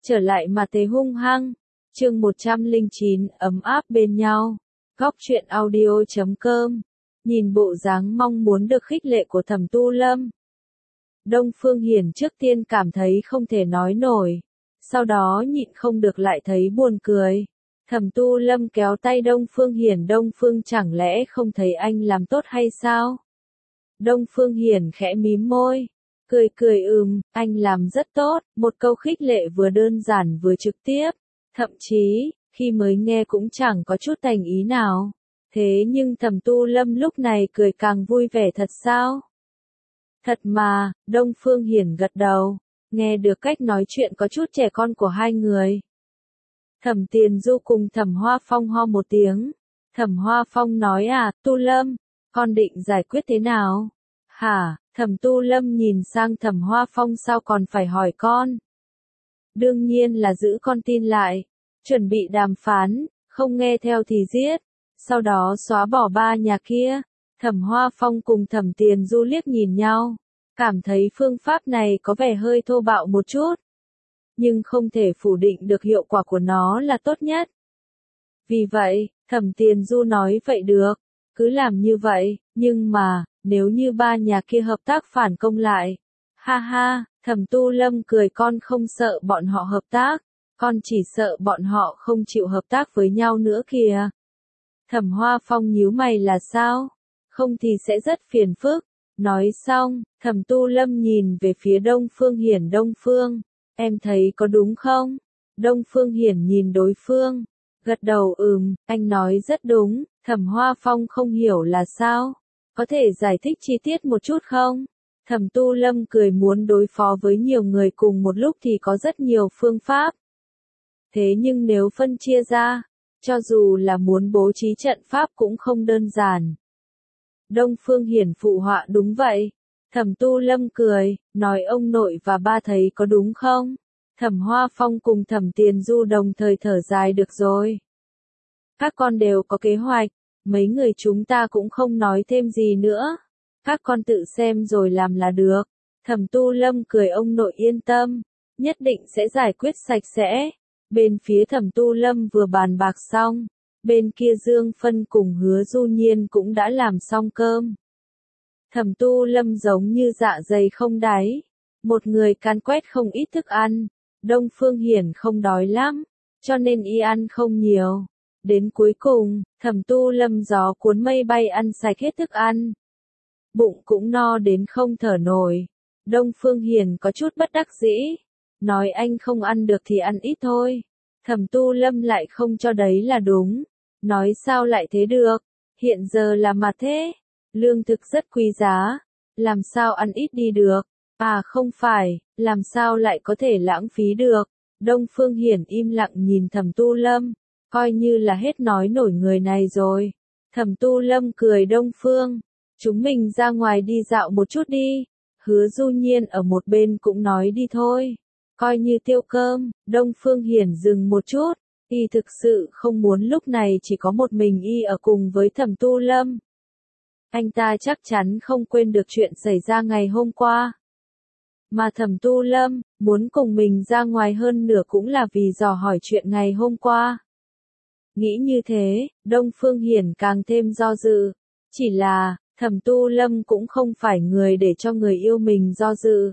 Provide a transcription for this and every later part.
trở lại mà thấy hung hăng. Chương 109, ấm áp bên nhau. Góc truyện audio.com. Nhìn bộ dáng mong muốn được khích lệ của Thẩm Tu Lâm, Đông Phương Hiển trước tiên cảm thấy không thể nói nổi, sau đó nhịn không được lại thấy buồn cười. Thẩm Tu Lâm kéo tay Đông Phương Hiển, Đông Phương chẳng lẽ không thấy anh làm tốt hay sao? Đông Phương Hiển khẽ mím môi, cười anh làm rất tốt, một câu khích lệ vừa đơn giản vừa trực tiếp, thậm chí, khi mới nghe cũng chẳng có chút thành ý nào. Thế nhưng Thẩm Tu Lâm lúc này cười càng vui vẻ thật sao? Thật mà, Đông Phương Hiển gật đầu, nghe được cách nói chuyện có chút trẻ con của hai người. Thẩm Tiền Du cùng Thẩm Hoa Phong ho một tiếng. Thẩm Hoa Phong nói Tu Lâm, con định giải quyết thế nào? Hả? Thẩm Tu Lâm nhìn sang Thẩm Hoa Phong, sao còn phải hỏi con? Đương nhiên là giữ con tin lại, chuẩn bị đàm phán, không nghe theo thì giết, sau đó xóa bỏ ba nhà kia. Thẩm Hoa Phong cùng Thẩm Tiền Du liếc nhìn nhau, cảm thấy phương pháp này có vẻ hơi thô bạo một chút, nhưng không thể phủ định được hiệu quả của nó là tốt nhất. Vì vậy, Thẩm Tiền Du nói vậy được, cứ làm như vậy, nhưng mà, nếu như ba nhà kia hợp tác phản công lại. Ha ha, Thẩm Tu Lâm cười, con không sợ bọn họ hợp tác, con chỉ sợ bọn họ không chịu hợp tác với nhau nữa kìa. Thẩm Hoa Phong nhíu mày, là sao? Không thì sẽ rất phiền phức. Nói xong, Thẩm Tu Lâm nhìn về phía Đông Phương Hiển, Đông Phương, em thấy có đúng không? Đông Phương Hiển nhìn đối phương, gật đầu anh nói rất đúng. Thẩm Hoa Phong không hiểu là sao? Có thể giải thích chi tiết một chút không? Thẩm Tu Lâm cười, muốn đối phó với nhiều người cùng một lúc thì có rất nhiều phương pháp. Thế nhưng nếu phân chia ra, cho dù là muốn bố trí trận pháp cũng không đơn giản. Đông Phương Hiển phụ họa, đúng vậy. Thẩm Tu Lâm cười, nói ông nội và ba thấy có đúng không? Thẩm Hoa Phong cùng Thẩm Tiền Du đồng thời thở dài, được rồi. Các con đều có kế hoạch, mấy người chúng ta cũng không nói thêm gì nữa. Các con tự xem rồi làm là được. Thẩm Tu Lâm cười, ông nội yên tâm, nhất định sẽ giải quyết sạch sẽ. Bên phía Thẩm Tu Lâm vừa bàn bạc xong, bên kia Dương Phân cùng Hứa Du Nhiên cũng đã làm xong cơm. Thẩm Tu Lâm giống như dạ dày không đáy, một người càn quét không ít thức ăn. Đông Phương Hiển không đói lắm, cho nên y ăn không nhiều. Đến cuối cùng, Thẩm Tu Lâm gió cuốn mây bay ăn sạch hết thức ăn. Bụng cũng no đến không thở nổi. Đông Phương Hiển có chút bất đắc dĩ, nói anh không ăn được thì ăn ít thôi. Thẩm Tu Lâm lại không cho đấy là đúng. Nói sao lại thế được, hiện giờ là mặt thế, lương thực rất quý giá, làm sao ăn ít đi được, không phải, làm sao lại có thể lãng phí được. Đông Phương Hiển im lặng nhìn Thẩm Tu Lâm, coi như là hết nói nổi người này rồi. Thẩm Tu Lâm cười, Đông Phương, chúng mình ra ngoài đi dạo một chút đi. Hứa Du Nhiên ở một bên cũng nói đi thôi, coi như tiêu cơm. Đông Phương Hiển dừng một chút, y thực sự không muốn lúc này chỉ có một mình y ở cùng với Thẩm Tu Lâm. Anh ta chắc chắn không quên được chuyện xảy ra ngày hôm qua. Mà Thẩm Tu Lâm muốn cùng mình ra ngoài hơn nửa cũng là vì dò hỏi chuyện ngày hôm qua. Nghĩ như thế, Đông Phương Hiển càng thêm do dự. Chỉ là, Thẩm Tu Lâm cũng không phải người để cho người yêu mình do dự.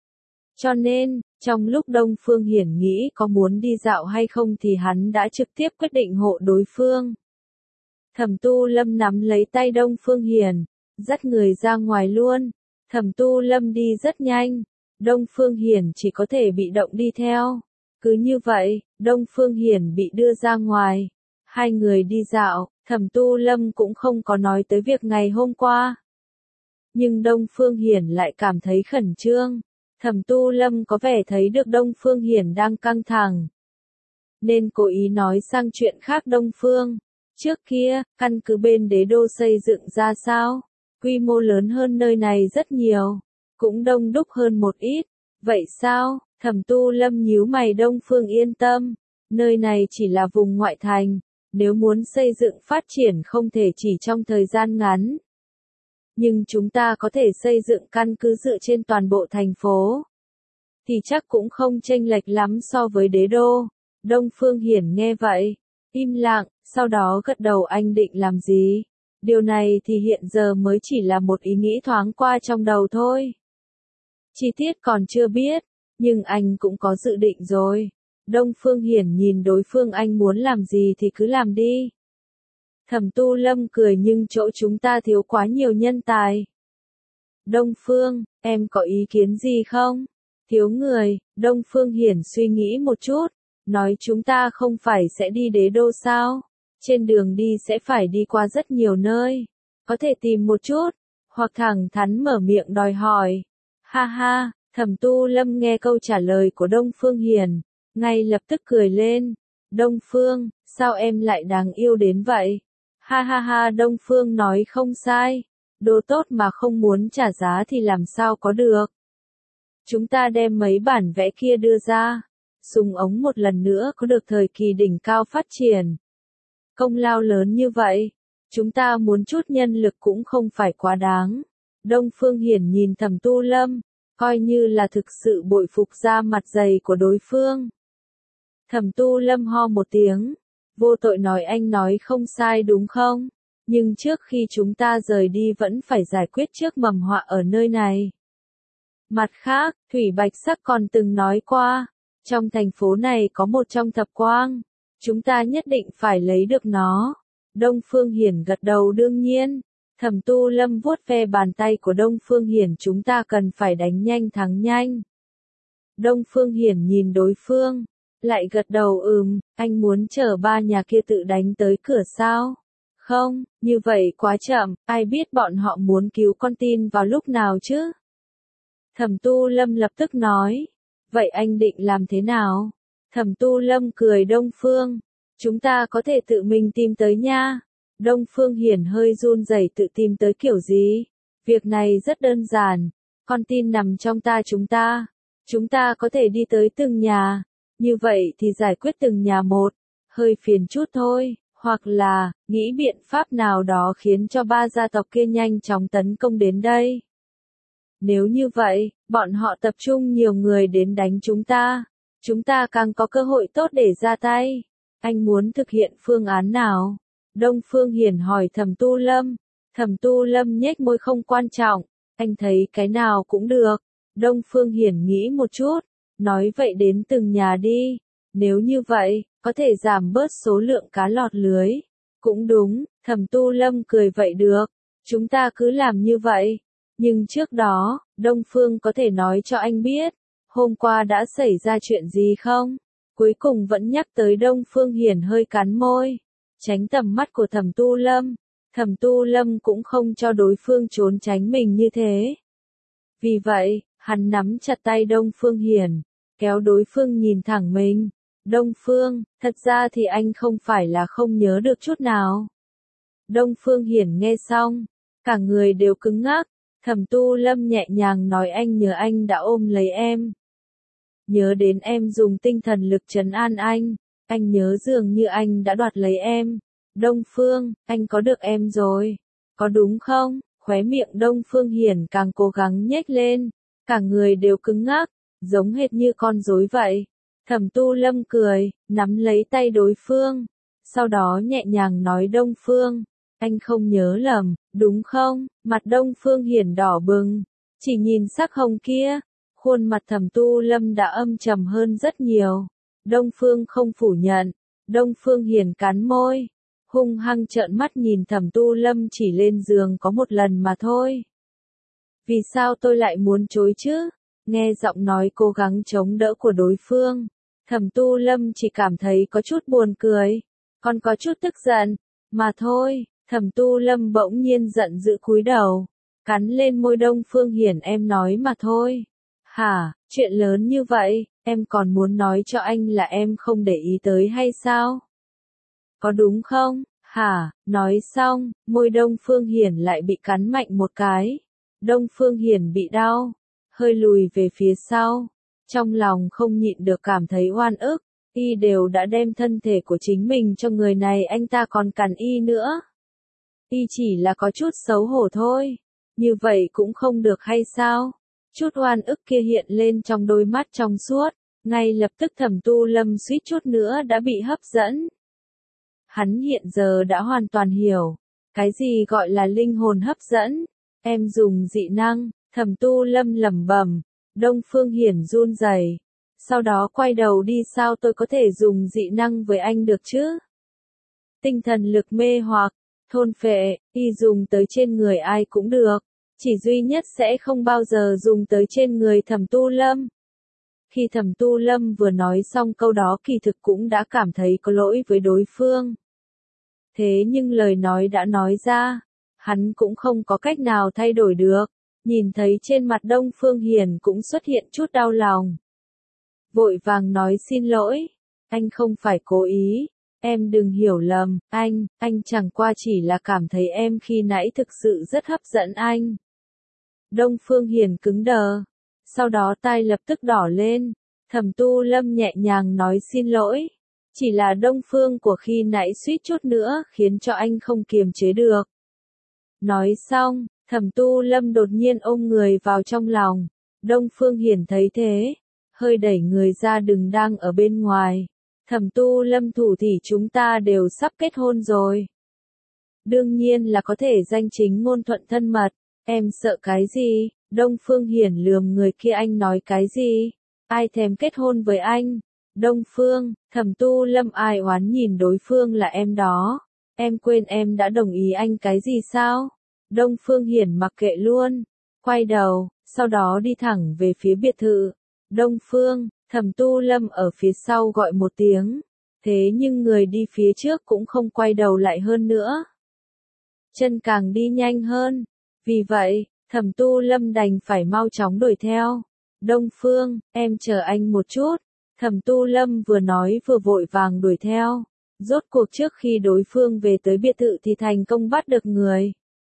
Cho nên, trong lúc Đông Phương Hiển nghĩ có muốn đi dạo hay không thì hắn đã trực tiếp quyết định hộ đối phương. Thẩm Tu Lâm nắm lấy tay Đông Phương Hiển, dắt người ra ngoài luôn. Thẩm Tu Lâm đi rất nhanh, Đông Phương Hiển chỉ có thể bị động đi theo. Cứ như vậy, Đông Phương Hiển bị đưa ra ngoài. Hai người đi dạo, Thẩm Tu Lâm cũng không có nói tới việc ngày hôm qua. Nhưng Đông Phương Hiển lại cảm thấy khẩn trương. Thẩm Tu Lâm có vẻ thấy được Đông Phương Hiển đang căng thẳng, nên cố ý nói sang chuyện khác. Đông Phương, trước kia, căn cứ bên Đế Đô xây dựng ra sao? Quy mô lớn hơn nơi này rất nhiều, cũng đông đúc hơn một ít. Vậy sao? Thẩm Tu Lâm nhíu mày, Đông Phương yên tâm, nơi này chỉ là vùng ngoại thành, nếu muốn xây dựng phát triển không thể chỉ trong thời gian ngắn. Nhưng chúng ta có thể xây dựng căn cứ dựa trên toàn bộ thành phố. thì chắc cũng không chênh lệch lắm so với đế đô. Đông Phương Hiển nghe vậy, im lặng, sau đó gật đầu. Anh định làm gì? Điều này thì hiện giờ mới chỉ là một ý nghĩ thoáng qua trong đầu thôi. Chi tiết còn chưa biết, nhưng anh cũng có dự định rồi. Đông Phương Hiển nhìn đối phương, anh muốn làm gì thì cứ làm đi. Thẩm Tu Lâm cười, nhưng chỗ chúng ta thiếu quá nhiều nhân tài. Đông Phương, em có ý kiến gì không? Thiếu người. Đông Phương Hiển suy nghĩ một chút, nói chúng ta không phải sẽ đi đế đô sao? Trên đường đi sẽ phải đi qua rất nhiều nơi. Có thể tìm một chút, hoặc thẳng thắn mở miệng đòi hỏi. Ha ha, Thẩm Tu Lâm nghe câu trả lời của Đông Phương Hiển, ngay lập tức cười lên. Đông Phương, sao em lại đáng yêu đến vậy? Ha ha ha, Đông Phương nói không sai. Đồ tốt mà không muốn trả giá thì làm sao có được. Chúng ta đem mấy bản vẽ kia đưa ra. Súng ống một lần nữa có được thời kỳ đỉnh cao phát triển. Công lao lớn như vậy, chúng ta muốn chút nhân lực cũng không phải quá đáng. Đông Phương Hiển nhìn Thẩm Tu Lâm, coi như là thực sự bội phục ra mặt dày của đối phương. Thẩm Tu Lâm ho một tiếng, vô tội nói, anh nói không sai đúng không? Nhưng trước khi chúng ta rời đi vẫn phải giải quyết trước mầm họa ở nơi này. Mặt khác, Thủy Bạch Sắc còn từng nói qua, trong thành phố này có một trong thập quang, chúng ta nhất định phải lấy được nó. Đông Phương Hiển gật đầu, đương nhiên. Thẩm Tu Lâm vuốt ve bàn tay của Đông Phương Hiển, chúng ta cần phải đánh nhanh thắng nhanh. Đông Phương Hiển nhìn đối phương, lại gật đầu, anh muốn chờ ba nhà kia tự đánh tới cửa sao? Không, như vậy quá chậm, ai biết bọn họ muốn cứu con tin vào lúc nào chứ? Thẩm Tu Lâm lập tức nói, vậy anh định làm thế nào? Thẩm Tu Lâm cười, Đông Phương, chúng ta có thể tự mình tìm tới nha. Đông Phương Hiển hơi run rẩy, tự tìm tới kiểu gì? Việc này rất đơn giản, con tin nằm trong chúng ta có thể đi tới từng nhà, như vậy thì giải quyết từng nhà một, hơi phiền chút thôi, hoặc là, nghĩ biện pháp nào đó khiến cho ba gia tộc kia nhanh chóng tấn công đến đây. Nếu như vậy, bọn họ tập trung nhiều người đến đánh chúng ta càng có cơ hội tốt để ra tay. Anh muốn thực hiện phương án nào? Đông Phương Hiển hỏi Thẩm Tu Lâm. Thẩm Tu Lâm nhếch môi, không quan trọng, anh thấy cái nào cũng được. Đông Phương Hiển nghĩ một chút, nói vậy đến từng nhà đi. Nếu như vậy, có thể giảm bớt số lượng cá lọt lưới. Cũng đúng, Thẩm Tu Lâm cười, vậy được, chúng ta cứ làm như vậy. Nhưng trước đó, Đông Phương có thể nói cho anh biết, hôm qua đã xảy ra chuyện gì không? Cuối cùng vẫn nhắc tới. Đông Phương Hiển hơi cắn môi, tránh tầm mắt của Thẩm Tu Lâm. Thẩm Tu Lâm cũng không cho đối phương trốn tránh mình như thế. Vì vậy, hắn nắm chặt tay Đông Phương Hiển, kéo đối phương nhìn thẳng mình. Đông Phương, thật ra thì anh không phải là không nhớ được chút nào. Đông Phương Hiển nghe xong, cả người đều cứng ngắc. Thẩm Tu Lâm nhẹ nhàng nói, anh nhớ anh đã ôm lấy em. Nhớ đến em dùng tinh thần lực trấn an anh nhớ dường như anh đã đoạt lấy em. Đông Phương, anh có được em rồi, có đúng không? Khóe miệng Đông Phương Hiển càng cố gắng nhếch lên, cả người đều cứng ngắc, giống hệt như con rối vậy. Thẩm Tu Lâm cười, nắm lấy tay đối phương, sau đó nhẹ nhàng nói, Đông Phương, anh không nhớ lầm, đúng không? Mặt Đông Phương Hiển đỏ bừng, chỉ nhìn sắc hồng kia, khuôn mặt Thẩm Tu Lâm đã âm trầm hơn rất nhiều. Đông Phương không phủ nhận. Đông Phương Hiển cắn môi, hung hăng trợn mắt nhìn Thẩm Tu Lâm, chỉ lên giường có một lần mà thôi. Vì sao tôi lại muốn chối chứ? Nghe giọng nói cố gắng chống đỡ của đối phương, Thẩm Tu Lâm chỉ cảm thấy có chút buồn cười, còn có chút tức giận, mà thôi. Thẩm Tu Lâm bỗng nhiên giận dữ cúi đầu, cắn lên môi Đông Phương Hiển, em nói mà thôi. Hả, chuyện lớn như vậy, em còn muốn nói cho anh là em không để ý tới hay sao? Có đúng không? Hả, nói xong, môi Đông Phương Hiển lại bị cắn mạnh một cái. Đông Phương Hiển bị đau, hơi lùi về phía sau, trong lòng không nhịn được cảm thấy oan ức, y đều đã đem thân thể của chính mình cho người này, anh ta còn cắn y nữa. Y chỉ là có chút xấu hổ thôi, như vậy cũng không được hay sao? Chút oan ức kia hiện lên trong đôi mắt trong suốt, ngay lập tức Thẩm Tu Lâm suýt chút nữa đã bị hấp dẫn. Hắn hiện giờ đã hoàn toàn hiểu, cái gì gọi là linh hồn hấp dẫn. Em dùng dị năng, Thẩm Tu Lâm lẩm bẩm. Đông Phương Hiển run rẩy, sau đó quay đầu đi, sao tôi có thể dùng dị năng với anh được chứ? Tinh thần lực mê hoặc, thôn phệ, y dùng tới trên người ai cũng được, chỉ duy nhất sẽ không bao giờ dùng tới trên người Thẩm Tu Lâm. Khi Thẩm Tu Lâm vừa nói xong câu đó kỳ thực cũng đã cảm thấy có lỗi với đối phương. Thế nhưng lời nói đã nói ra, hắn cũng không có cách nào thay đổi được. Nhìn thấy trên mặt Đông Phương Hiển cũng xuất hiện chút đau lòng. Vội vàng nói xin lỗi, anh không phải cố ý, em đừng hiểu lầm, anh chẳng qua chỉ là cảm thấy em khi nãy thực sự rất hấp dẫn anh. Đông Phương Hiển cứng đờ, sau đó tai lập tức đỏ lên, Thẩm Tu Lâm nhẹ nhàng nói xin lỗi, chỉ là Đông Phương của khi nãy suýt chút nữa khiến cho anh không kiềm chế được. Nói xong, Thẩm Tu Lâm đột nhiên ôm người vào trong lòng, Đông Phương Hiển thấy thế, hơi đẩy người ra, đừng đang ở bên ngoài. Thẩm Tu Lâm thủ thì chúng ta đều sắp kết hôn rồi. Đương nhiên là có thể danh chính ngôn thuận thân mật, em sợ cái gì? Đông Phương Hiển lườm người kia, anh nói cái gì? Ai thèm kết hôn với anh? Đông Phương, Thẩm Tu Lâm ai oán nhìn đối phương là em đó. Em quên em đã đồng ý anh cái gì sao? Đông Phương Hiển mặc kệ luôn, quay đầu, sau đó đi thẳng về phía biệt thự. Đông Phương, Thẩm Tu Lâm ở phía sau gọi một tiếng, thế nhưng người đi phía trước cũng không quay đầu lại hơn nữa. Chân càng đi nhanh hơn, vì vậy, Thẩm Tu Lâm đành phải mau chóng đuổi theo. Đông Phương, em chờ anh một chút. Thẩm Tu Lâm vừa nói vừa vội vàng đuổi theo. Rốt cuộc trước khi đối phương về tới biệt thự thì thành công bắt được người.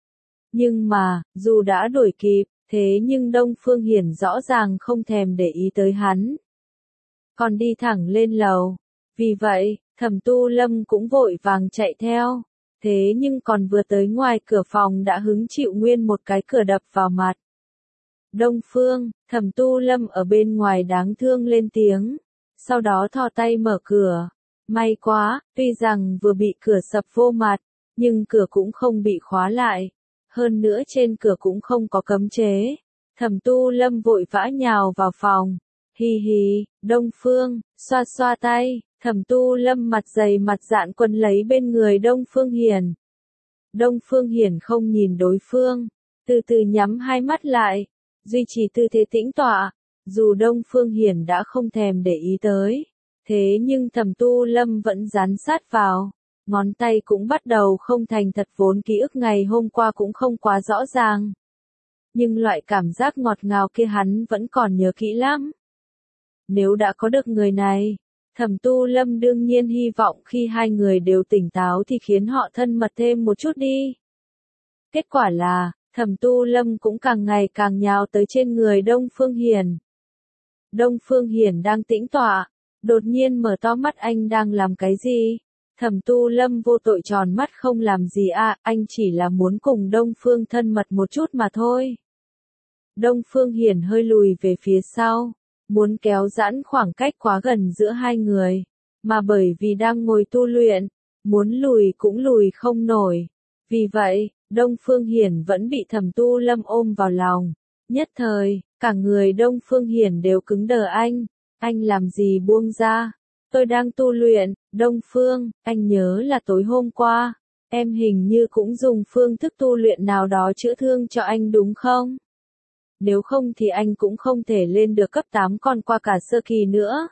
Nhưng mà, dù đã đuổi kịp, thế nhưng Đông Phương Hiển rõ ràng không thèm để ý tới hắn. Còn đi thẳng lên lầu. Vì vậy, Thẩm Tu Lâm cũng vội vàng chạy theo. Thế nhưng còn vừa tới ngoài cửa phòng đã hứng chịu nguyên một cái cửa đập vào mặt. Đông Phương, Thẩm Tu Lâm ở bên ngoài đáng thương lên tiếng. Sau đó thò tay mở cửa. May quá, tuy rằng vừa bị cửa sập vô mặt, nhưng cửa cũng không bị khóa lại. Hơn nữa trên cửa cũng không có cấm chế. Thẩm Tu Lâm vội vã nhào vào phòng. Hi hi, Đông Phương, xoa xoa tay. Thẩm Tu Lâm mặt dày mặt dạn quấn lấy bên người Đông Phương Hiển. Đông Phương Hiển không nhìn đối phương, từ từ nhắm hai mắt lại, duy trì tư thế tĩnh tọa. Dù Đông Phương Hiển đã không thèm để ý tới, thế nhưng Thẩm Tu Lâm vẫn dán sát vào. Ngón tay cũng bắt đầu không thành thật, vốn ký ức ngày hôm qua cũng không quá rõ ràng. Nhưng loại cảm giác ngọt ngào kia hắn vẫn còn nhớ kỹ lắm. Nếu đã có được người này, Thẩm Tu Lâm đương nhiên hy vọng khi hai người đều tỉnh táo thì khiến họ thân mật thêm một chút đi. Kết quả là, Thẩm Tu Lâm cũng càng ngày càng nhào tới trên người Đông Phương Hiển. Đông Phương Hiển đang tĩnh tọa, đột nhiên mở to mắt, anh đang làm cái gì? Thẩm Tu Lâm vô tội tròn mắt, không làm gì à, anh chỉ là muốn cùng Đông Phương thân mật một chút mà thôi. Đông Phương Hiển hơi lùi về phía sau, muốn kéo giãn khoảng cách quá gần giữa hai người, mà bởi vì đang ngồi tu luyện, muốn lùi cũng lùi không nổi. Vì vậy, Đông Phương Hiển vẫn bị Thẩm Tu Lâm ôm vào lòng. Nhất thời, cả người Đông Phương Hiển đều cứng đờ. Anh làm gì buông ra? Tôi đang tu luyện. Đông Phương, anh nhớ là tối hôm qua, em hình như cũng dùng phương thức tu luyện nào đó chữa thương cho anh đúng không? Nếu không thì anh cũng không thể lên được cấp 8 còn qua cả sơ kỳ nữa.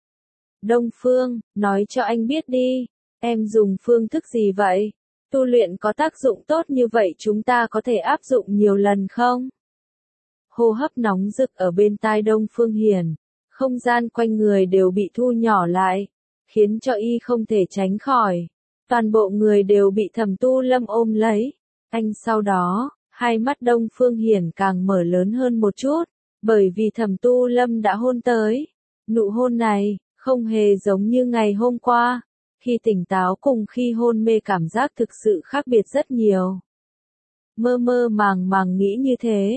Đông Phương, nói cho anh biết đi, em dùng phương thức gì vậy? Tu luyện có tác dụng tốt như vậy chúng ta có thể áp dụng nhiều lần không? Hô hấp nóng rực ở bên tai Đông Phương Hiển, không gian quanh người đều bị thu nhỏ lại, khiến cho y không thể tránh khỏi. Toàn bộ người đều bị Thẩm Tu Lâm ôm lấy. Anh sau đó, hai mắt Đông Phương Hiển càng mở lớn hơn một chút, bởi vì Thẩm Tu Lâm đã hôn tới. Nụ hôn này, không hề giống như ngày hôm qua. Khi tỉnh táo cùng khi hôn mê cảm giác thực sự khác biệt rất nhiều. Mơ mơ màng màng nghĩ như thế,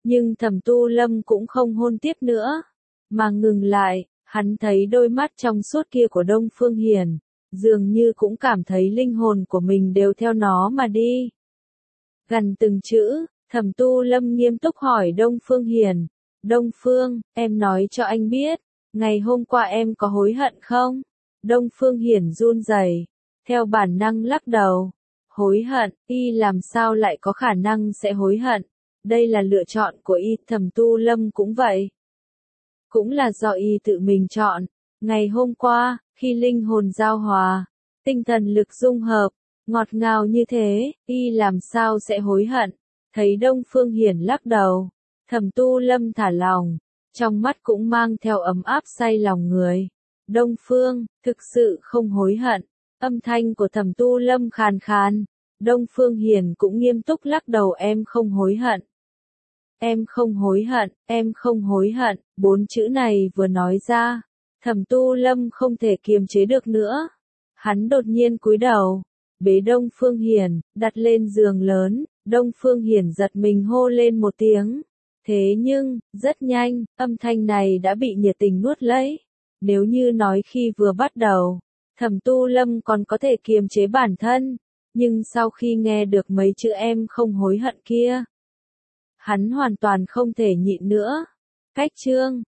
Nhưng Thẩm Tu Lâm cũng không hôn tiếp nữa, mà ngừng lại, hắn thấy đôi mắt trong suốt kia của Đông Phương Hiền, dường như cũng cảm thấy linh hồn của mình đều theo nó mà đi. Gần từng chữ, Thẩm Tu Lâm nghiêm túc hỏi Đông Phương Hiền, Đông Phương, em nói cho anh biết, ngày hôm qua em có hối hận không? Đông Phương Hiền run rẩy, theo bản năng lắc đầu. Hối hận, y làm sao lại có khả năng sẽ hối hận? Đây là lựa chọn của y, Thẩm Tu Lâm cũng vậy. Cũng là do y tự mình chọn. Ngày hôm qua, khi linh hồn giao hòa, tinh thần lực dung hợp, ngọt ngào như thế, y làm sao sẽ hối hận? Thấy Đông Phương Hiền lắc đầu, Thẩm Tu Lâm thả lòng, trong mắt cũng mang theo ấm áp say lòng người. Đông Phương, thực sự không hối hận. Âm thanh của Thẩm Tu Lâm khàn khàn. Đông Phương Hiền cũng nghiêm túc lắc đầu, em không hối hận. Em không hối hận, em không hối hận, 4 chữ này vừa nói ra, Thẩm Tu Lâm không thể kiềm chế được nữa. Hắn đột nhiên cúi đầu, bế Đông Phương Hiền, đặt lên giường lớn, Đông Phương Hiền giật mình hô lên một tiếng. Thế nhưng, rất nhanh, âm thanh này đã bị nhiệt tình nuốt lấy. Nếu như nói khi vừa bắt đầu, Thẩm Tu Lâm còn có thể kiềm chế bản thân, nhưng sau khi nghe được mấy chữ em không hối hận kia, hắn hoàn toàn không thể nhịn nữa. Cách chương